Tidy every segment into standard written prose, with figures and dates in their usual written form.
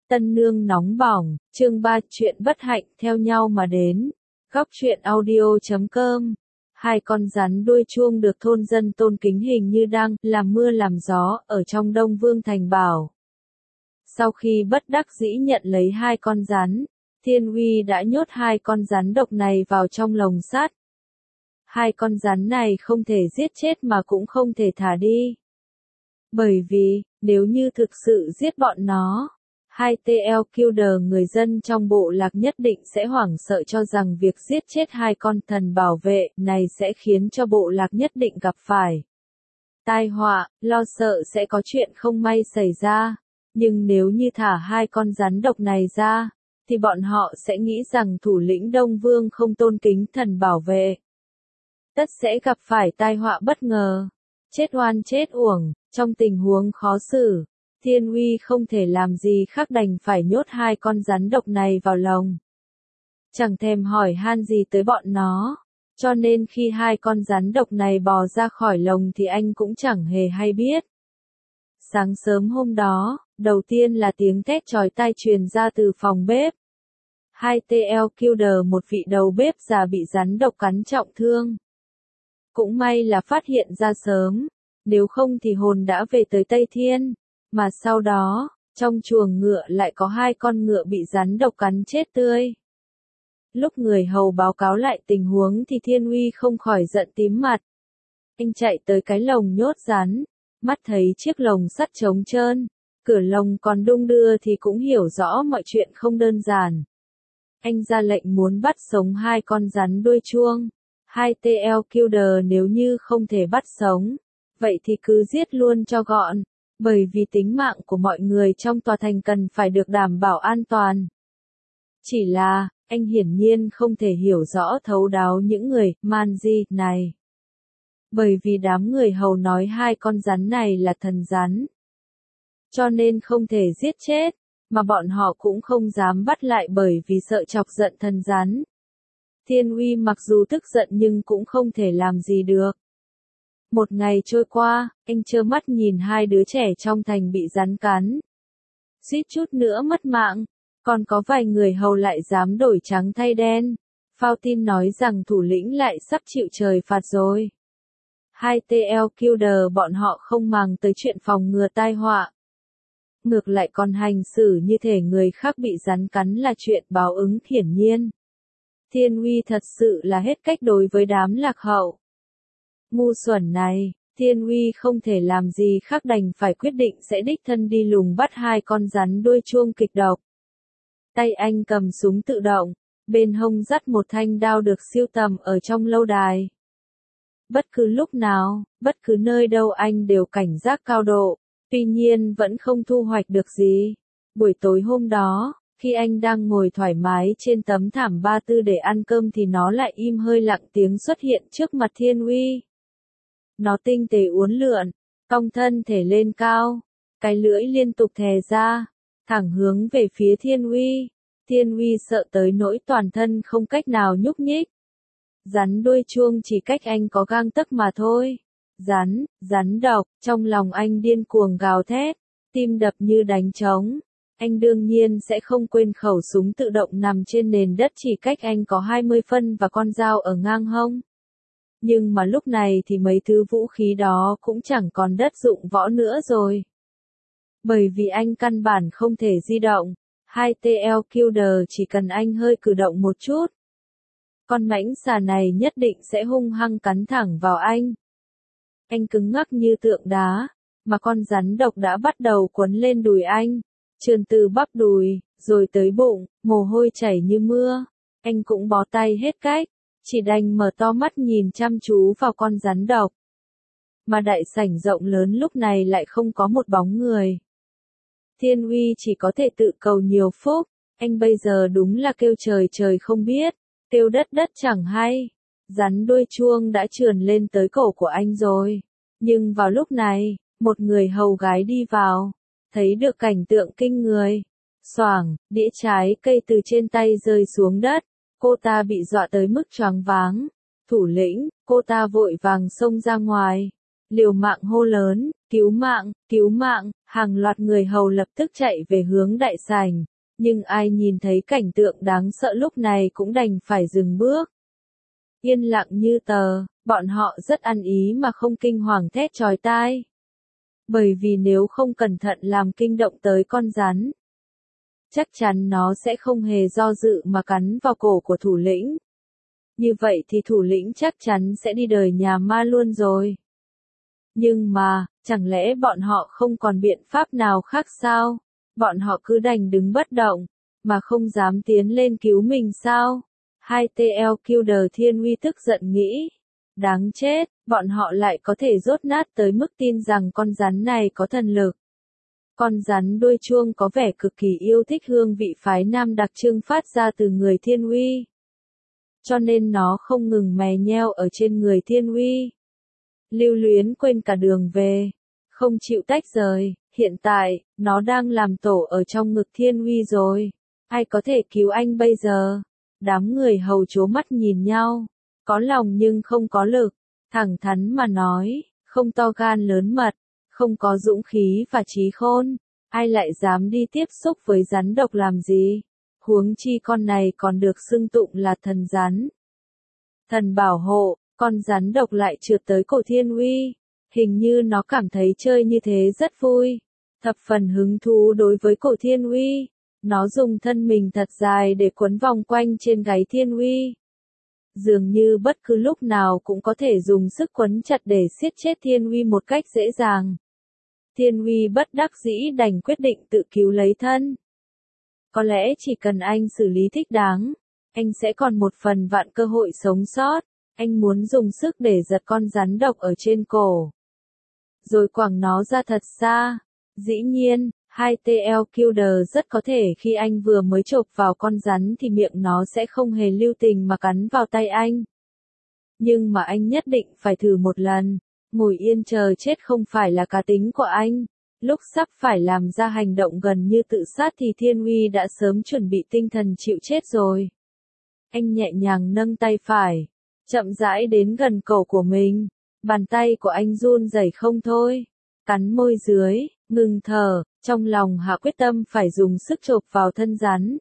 Tân nương nóng bỏng, chương 3 chuyện bất hạnh theo nhau mà đến. Góc truyện audio.com. Hai con rắn đuôi chuông được thôn dân tôn kính hình như đang làm mưa làm gió ở trong Đông Vương Thành Bảo. Sau khi bất đắc dĩ nhận lấy hai con rắn, Thiên Uy đã nhốt hai con rắn độc này vào trong lồng sắt. Hai con rắn này không thể giết chết mà cũng không thể thả đi. Bởi vì, nếu như thực sự giết bọn nó, hai TL Killer người dân trong bộ lạc nhất định sẽ hoảng sợ cho rằng việc giết chết hai con thần bảo vệ này sẽ khiến cho bộ lạc nhất định gặp phải tai họa, lo sợ sẽ có chuyện không may xảy ra. Nhưng nếu như thả hai con rắn độc này ra, thì bọn họ sẽ nghĩ rằng thủ lĩnh Đông Vương không tôn kính thần bảo vệ. Tất sẽ gặp phải tai họa bất ngờ, chết oan chết uổng. Trong tình huống khó xử, Thiên Uy không thể làm gì khác đành phải nhốt hai con rắn độc này vào lồng. Chẳng thèm hỏi han gì tới bọn nó, cho nên khi hai con rắn độc này bò ra khỏi lồng thì anh cũng chẳng hề hay biết. Sáng sớm hôm đó, đầu tiên là tiếng thét chói tai truyền ra từ phòng bếp. Hai TL Killer một vị đầu bếp già bị rắn độc cắn trọng thương. Cũng may là phát hiện ra sớm. Nếu không thì hồn đã về tới Tây Thiên, mà sau đó, trong chuồng ngựa lại có hai con ngựa bị rắn độc cắn chết tươi. Lúc người hầu báo cáo lại tình huống thì Thiên Uy không khỏi giận tím mặt. Anh chạy tới cái lồng nhốt rắn, mắt thấy chiếc lồng sắt trống trơn, cửa lồng còn đung đưa thì cũng hiểu rõ mọi chuyện không đơn giản. Anh ra lệnh muốn bắt sống hai con rắn đuôi chuông. Hai TL Killer nếu như không thể bắt sống, vậy thì cứ giết luôn cho gọn, bởi vì tính mạng của mọi người trong tòa thành cần phải được đảm bảo an toàn. Chỉ là, anh hiển nhiên không thể hiểu rõ thấu đáo những người Manji này. Bởi vì đám người hầu nói hai con rắn này là thần rắn. Cho nên không thể giết chết, mà bọn họ cũng không dám bắt lại bởi vì sợ chọc giận thần rắn. Thiên Uy mặc dù tức giận nhưng cũng không thể làm gì được. Một ngày trôi qua, anh trơ mắt nhìn hai đứa trẻ trong thành bị rắn cắn. Suýt chút nữa mất mạng, còn có vài người hầu lại dám đổi trắng thay đen. Phao tin nói rằng thủ lĩnh lại sắp chịu trời phạt rồi. Hai TL Killer bọn họ không màng tới chuyện phòng ngừa tai họa. Ngược lại còn hành xử như thể người khác bị rắn cắn là chuyện báo ứng hiển nhiên. Thiên Uy thật sự là hết cách đối với đám lạc hậu. Ngu xuẩn này, Thiên Uy không thể làm gì khác đành phải quyết định sẽ đích thân đi lùng bắt hai con rắn đuôi chuông kịch độc. Tay anh cầm súng tự động, bên hông dắt một thanh đao được sưu tầm ở trong lâu đài. Bất cứ lúc nào, bất cứ nơi đâu anh đều cảnh giác cao độ, tuy nhiên vẫn không thu hoạch được gì. Buổi tối hôm đó, khi anh đang ngồi thoải mái trên tấm thảm ba tư để ăn cơm thì nó lại im hơi lặng tiếng xuất hiện trước mặt Thiên Uy. Nó tinh tế uốn lượn, cong thân thể lên cao, cái lưỡi liên tục thè ra, thẳng hướng về phía Thiên Uy. Thiên Uy sợ tới nỗi toàn thân không cách nào nhúc nhích. Rắn đuôi chuông chỉ cách anh có gang tấc mà thôi. Rắn độc, trong lòng anh điên cuồng gào thét, tim đập như đánh trống. Anh đương nhiên sẽ không quên khẩu súng tự động nằm trên nền đất chỉ cách anh có 20 phân và con dao ở ngang hông. Nhưng mà lúc này thì mấy thứ vũ khí đó cũng chẳng còn đất dụng võ nữa rồi. Bởi vì anh căn bản không thể di động, hai TL Killer chỉ cần anh hơi cử động một chút. Con mãnh xà này nhất định sẽ hung hăng cắn thẳng vào anh. Anh cứng ngắc như tượng đá, mà con rắn độc đã bắt đầu quấn lên đùi anh, trườn từ bắp đùi, rồi tới bụng, mồ hôi chảy như mưa. Anh cũng bó tay hết cách, chỉ đành mở to mắt nhìn chăm chú vào con rắn độc. Mà đại sảnh rộng lớn lúc này lại không có một bóng người. Thiên Uy chỉ có thể tự cầu nhiều phúc, anh bây giờ đúng là kêu trời trời không biết, kêu đất đất chẳng hay. Rắn đuôi chuông đã trườn lên tới cổ của anh rồi. Nhưng vào lúc này, một người hầu gái đi vào, thấy được cảnh tượng kinh người. Xoảng, đĩa trái cây từ trên tay rơi xuống đất, cô ta bị dọa tới mức choáng váng. Thủ lĩnh, cô ta vội vàng xông ra ngoài, liều mạng hô lớn, cứu mạng, Hàng loạt người hầu lập tức chạy về hướng đại sảnh, nhưng ai nhìn thấy cảnh tượng đáng sợ lúc này cũng đành phải dừng bước. Yên lặng như tờ, bọn họ rất ăn ý mà không kinh hoàng thét chói tai. Bởi vì nếu không cẩn thận làm kinh động tới con rắn, chắc chắn nó sẽ không hề do dự mà cắn vào cổ của thủ lĩnh. Như vậy thì thủ lĩnh chắc chắn sẽ đi đời nhà ma luôn rồi. Nhưng mà, chẳng lẽ bọn họ không còn biện pháp nào khác sao? Bọn họ cứ đành đứng bất động, mà không dám tiến lên cứu mình sao? 2TL Killer Thiên Uy tức giận nghĩ. Đáng chết, bọn họ lại có thể dốt nát tới mức tin rằng con rắn này có thần lực. Con rắn đuôi chuông có vẻ cực kỳ yêu thích hương vị phái nam đặc trưng phát ra từ người Thiên Uy. Cho nên nó không ngừng mè nheo ở trên người Thiên Uy. Lưu Luyến quên cả đường về, không chịu tách rời, hiện tại, nó đang làm tổ ở trong ngực Thiên Uy rồi. Ai có thể cứu anh bây giờ? Đám người hầu trố mắt nhìn nhau, có lòng nhưng không có lực, thẳng thắn mà nói, không to gan lớn mật, không có dũng khí và trí khôn, ai lại dám đi tiếp xúc với rắn độc làm gì? Huống chi con này còn được xưng tụng là thần rắn. Thần bảo hộ, con rắn độc lại trượt tới cổ Thiên Uy, hình như nó cảm thấy chơi như thế rất vui, thập phần hứng thú đối với cổ Thiên Uy. Nó dùng thân mình thật dài để quấn vòng quanh trên gáy Thiên Uy. Dường như bất cứ lúc nào cũng có thể dùng sức quấn chặt để siết chết Thiên Uy một cách dễ dàng. Thiên Uy bất đắc dĩ đành quyết định tự cứu lấy thân. Có lẽ chỉ cần anh xử lý thích đáng, anh sẽ còn một phần vạn cơ hội sống sót. Anh muốn dùng sức để giật con rắn độc ở trên cổ, rồi quẳng nó ra thật xa. Dĩ nhiên, 2TL Killer rất có thể khi anh vừa mới chộp vào con rắn thì miệng nó sẽ không hề lưu tình mà cắn vào tay anh. Nhưng mà anh nhất định phải thử một lần, ngồi yên chờ chết không phải là cá tính của anh. Lúc sắp phải làm ra hành động gần như tự sát thì Thiên Uy đã sớm chuẩn bị tinh thần chịu chết rồi. Anh nhẹ nhàng nâng tay phải, chậm rãi đến gần cổ của mình, bàn tay của anh run rẩy không thôi, cắn môi dưới, ngừng thở, trong lòng hạ quyết tâm phải dùng sức chộp vào thân rắn.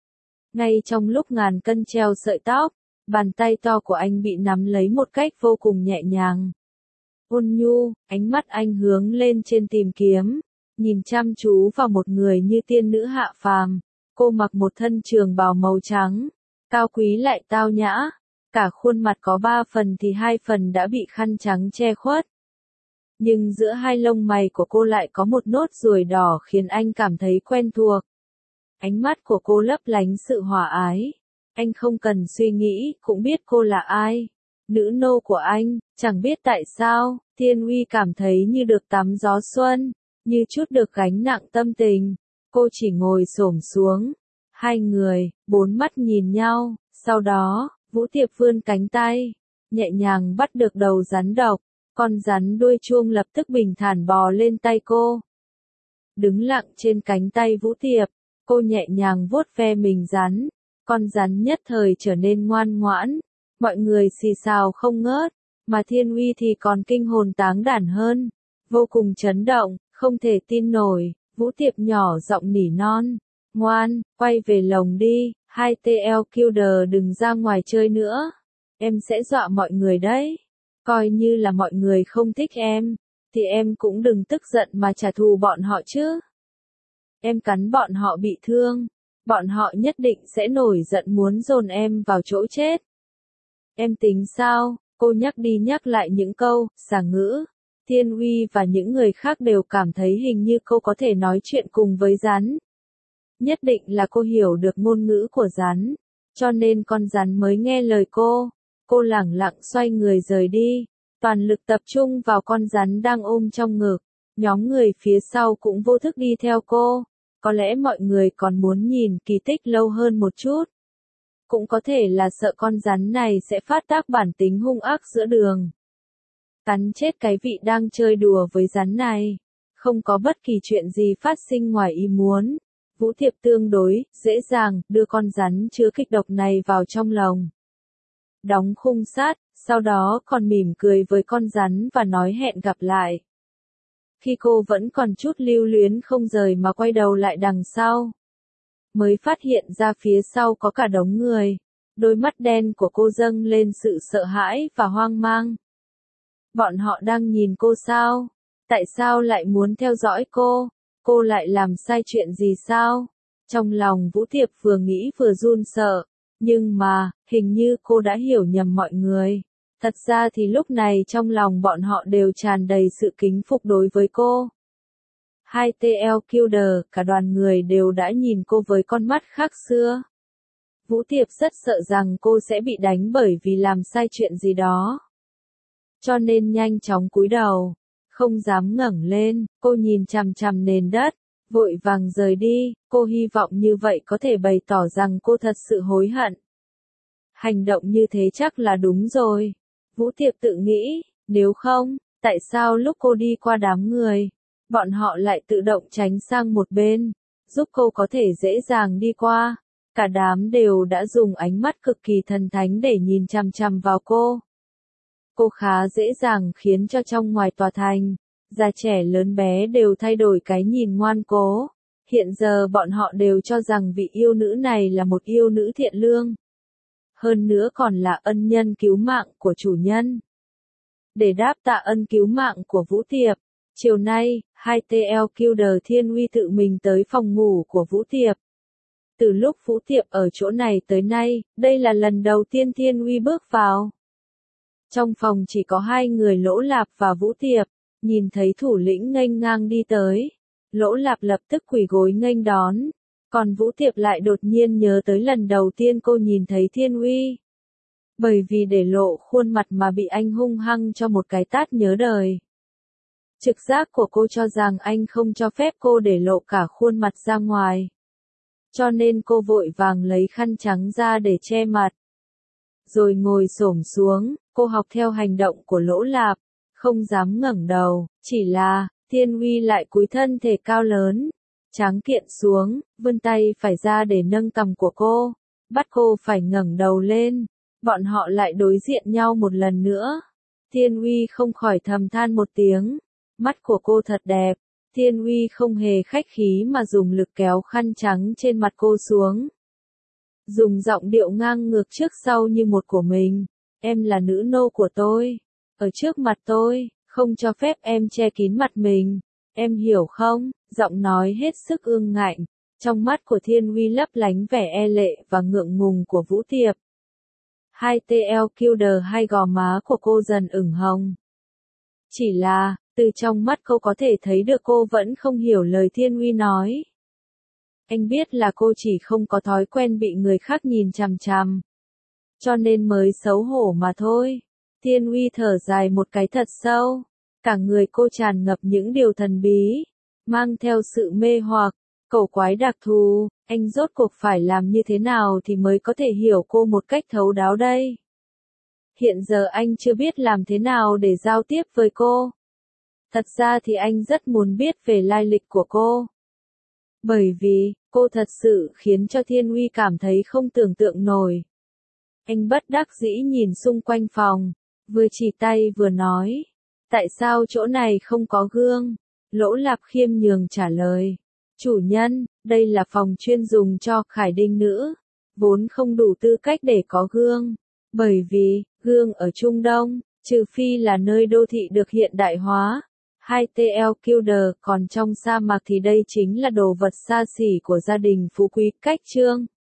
Ngay trong lúc ngàn cân treo sợi tóc, bàn tay to của anh bị nắm lấy một cách vô cùng nhẹ nhàng. Ôn nhu, ánh mắt anh hướng lên trên tìm kiếm, nhìn chăm chú vào một người như tiên nữ hạ phàm. Cô mặc một thân trường bào màu trắng, cao quý lại tao nhã, cả khuôn mặt có 3 phần thì 2 phần đã bị khăn trắng che khuất. Nhưng giữa hai lông mày của cô lại có một nốt ruồi đỏ khiến anh cảm thấy quen thuộc. Ánh mắt của cô lấp lánh sự hòa ái. Anh không cần suy nghĩ, cũng biết cô là ai. Nữ nô của anh, chẳng biết tại sao, Thiên Uy cảm thấy như được tắm gió xuân, như chút được gánh nặng tâm tình. Cô chỉ ngồi xổm xuống. Hai người, bốn mắt nhìn nhau, sau đó, Vũ Tiệp vươn cánh tay, nhẹ nhàng bắt được đầu rắn độc. Con rắn đuôi chuông lập tức bình thản bò lên tay cô. Đứng lặng trên cánh tay Vũ Tiệp, cô nhẹ nhàng vuốt ve mình rắn. Con rắn nhất thời trở nên ngoan ngoãn. Mọi người xì xào không ngớt, mà Thiên Uy thì còn kinh hồn táng đản hơn. Vô cùng chấn động, không thể tin nổi, Vũ Tiệp nhỏ giọng nỉ non. Ngoan, quay về lồng đi, 2TL Killer đừng ra ngoài chơi nữa. Em sẽ dọa mọi người đấy. Coi như là mọi người không thích em, thì em cũng đừng tức giận mà trả thù bọn họ chứ. Em cắn bọn họ bị thương, bọn họ nhất định sẽ nổi giận muốn dồn em vào chỗ chết. Em tính sao? Cô nhắc đi nhắc lại những câu, xả ngữ. Thiên Uy và những người khác đều cảm thấy hình như cô có thể nói chuyện cùng với rắn. Nhất định là cô hiểu được ngôn ngữ của rắn, cho nên con rắn mới nghe lời cô. Cô lẳng lặng xoay người rời đi, toàn lực tập trung vào con rắn đang ôm trong ngực. Nhóm người phía sau cũng vô thức đi theo cô. Có lẽ mọi người còn muốn nhìn kỳ tích lâu hơn một chút. Cũng có thể là sợ con rắn này sẽ phát tác bản tính hung ác giữa đường. Cắn chết cái vị đang chơi đùa với rắn này. Không có bất kỳ chuyện gì phát sinh ngoài ý muốn. Vũ Thiệp tương đối, dễ dàng, đưa con rắn chứa kịch độc này vào trong lồng. Đóng khung sắt, sau đó còn mỉm cười với con rắn và nói hẹn gặp lại. Khi cô vẫn còn chút lưu luyến không rời mà quay đầu lại đằng sau, mới phát hiện ra phía sau có cả đống người. Đôi mắt đen của cô dâng lên sự sợ hãi và hoang mang. Bọn họ đang nhìn cô sao? Tại sao lại muốn theo dõi cô? Cô lại làm sai chuyện gì sao? Trong lòng Vũ Tiệp vừa nghĩ vừa run sợ. Nhưng mà, hình như cô đã hiểu nhầm mọi người. Thật ra thì lúc này trong lòng bọn họ đều tràn đầy sự kính phục đối với cô. 2TL Killer, cả đoàn người đều đã nhìn cô với con mắt khác xưa. Vũ Tiệp rất sợ rằng cô sẽ bị đánh bởi vì làm sai chuyện gì đó. Cho nên nhanh chóng cúi đầu, không dám ngẩng lên, cô nhìn chằm chằm nền đất, vội vàng rời đi, cô hy vọng như vậy có thể bày tỏ rằng cô thật sự hối hận. Hành động như thế chắc là đúng rồi. Vũ Tiệp tự nghĩ, nếu không, tại sao lúc cô đi qua đám người, bọn họ lại tự động tránh sang một bên, giúp cô có thể dễ dàng đi qua. Cả đám đều đã dùng ánh mắt cực kỳ thần thánh để nhìn chằm chằm vào cô. Cô khá dễ dàng khiến cho trong ngoài tòa thành, già trẻ lớn bé đều thay đổi cái nhìn ngoan cố. Hiện giờ bọn họ đều cho rằng vị yêu nữ này là một yêu nữ thiện lương. Hơn nữa còn là ân nhân cứu mạng của chủ nhân. Để đáp tạ ân cứu mạng của Vũ Tiệp, chiều nay, 2TL Killer Thiên Uy tự mình tới phòng ngủ của Vũ Tiệp. Từ lúc Vũ Tiệp ở chỗ này tới nay, đây là lần đầu tiên Thiên Uy bước vào. Trong phòng chỉ có hai người Lỗ Lạp và Vũ Tiệp, nhìn thấy thủ lĩnh nghênh ngang đi tới. Lỗ Lạp lập tức quỳ gối nghênh đón, còn Vũ Tiệp lại đột nhiên nhớ tới lần đầu tiên cô nhìn thấy Thiên Uy. Bởi vì để lộ khuôn mặt mà bị anh hung hăng cho một cái tát nhớ đời. Trực giác của cô cho rằng anh không cho phép cô để lộ cả khuôn mặt ra ngoài. Cho nên cô vội vàng lấy khăn trắng ra để che mặt. Rồi ngồi xổm xuống, cô học theo hành động của Lỗ Lạp, không dám ngẩng đầu, chỉ là, Thiên Uy lại cúi thân thể cao lớn, tráng kiện xuống, vươn tay phải ra để nâng cằm của cô, bắt cô phải ngẩng đầu lên. Bọn họ lại đối diện nhau một lần nữa. Thiên Uy không khỏi thầm than một tiếng, mắt của cô thật đẹp. Thiên Uy không hề khách khí mà dùng lực kéo khăn trắng trên mặt cô xuống. Dùng giọng điệu ngang ngược trước sau như một của mình. Em là nữ nô của tôi. Ở trước mặt tôi, không cho phép em che kín mặt mình. Em hiểu không? Giọng nói hết sức ương ngạnh. Trong mắt của Thiên Uy lấp lánh vẻ e lệ và ngượng ngùng của Vũ Tiệp. 2TL Killer hai gò má của cô dần ửng hồng. Chỉ là, từ trong mắt cô có thể thấy được cô vẫn không hiểu lời Thiên Uy nói. Anh biết là cô chỉ không có thói quen bị người khác nhìn chằm chằm. Cho nên mới xấu hổ mà thôi. Thiên Uy thở dài một cái thật sâu. Cả người cô tràn ngập những điều thần bí, mang theo sự mê hoặc, cổ quái đặc thù. Anh rốt cuộc phải làm như thế nào thì mới có thể hiểu cô một cách thấu đáo đây? Hiện giờ anh chưa biết làm thế nào để giao tiếp với cô. Thật ra thì anh rất muốn biết về lai lịch của cô. Bởi vì, cô thật sự khiến cho Thiên Uy cảm thấy không tưởng tượng nổi. Anh bất đắc dĩ nhìn xung quanh phòng, vừa chỉ tay vừa nói. Tại sao chỗ này không có gương? Lỗ Lạp khiêm nhường trả lời. Chủ nhân, đây là phòng chuyên dùng cho khải đinh nữ, vốn không đủ tư cách để có gương. Bởi vì, gương ở Trung Đông, trừ phi là nơi đô thị được hiện đại hóa. 2TL Killer, còn trong sa mạc thì đây chính là đồ vật xa xỉ của gia đình phú quý. Cách chương